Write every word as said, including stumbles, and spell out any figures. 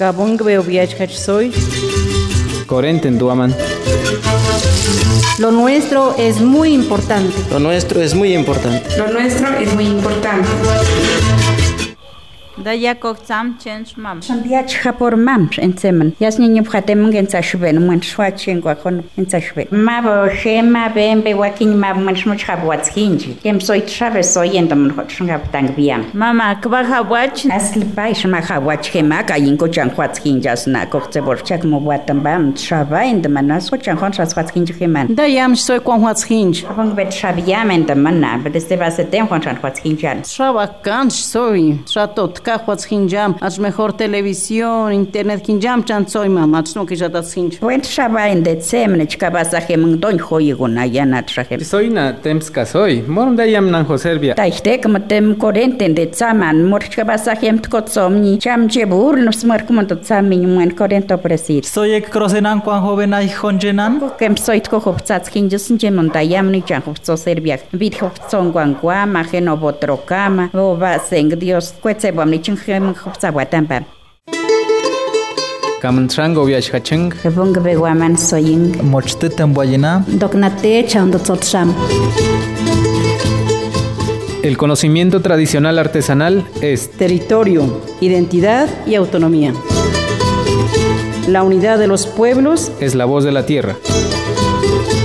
Gabón veo viaje soy. Corenten duaman. Lo nuestro es muy importante. Lo nuestro es muy importante. Lo nuestro es muy importante. Daya kokzam change mam. Sandiach por mam en semen. Yas niño phatem gen sashben man swatchen gwa kon en sashben. Ma bo shema ben be wakin ma man shmuch habwat hinji. Kem soy traves soy en dam hot shngap tang biam. Mama kba habwach asl bai shma habwat khema ka yin ko chan khwat hinjas na kokze bor chak mo watam bam trava en dam na so chan khon khwat hinji kheman. Dayam soy kon hwat hinj. Abang bet shabiam en dam na bet este va se tem khon chan khwat hinjan. Trava kan soy. Tratot Cajuas Hinjam, as mejor televisión, internet Hinjam, chan soy mamá, no que ya das hinj. Went shaba en de semne chkabasa hem don hoyiguna yana trahem. Soy na temska soy, morum dayam nan Joserbia. Taishtek matem corrente de tsaman, mor chkabasa hem tkotsomni, cham jebur no smar como to tsamin muen corrente presid. Soy ek krosenan kwan joven ay honjenan. Kem soy tko hoptsats hinjus jemon dayam ni chan hoptso serbia. Vid hoptson gwangwa, majeno botrokama, o va seng Dios kwetse bam ni chem hoptsa watamba. Kamantrango viajacheng. Ebong bewaman soying. Mochte temboyena. Doknate chando tsotsam. El conocimiento tradicional artesanal es territorio, identidad y autonomía. La unidad de los pueblos es la voz de la tierra.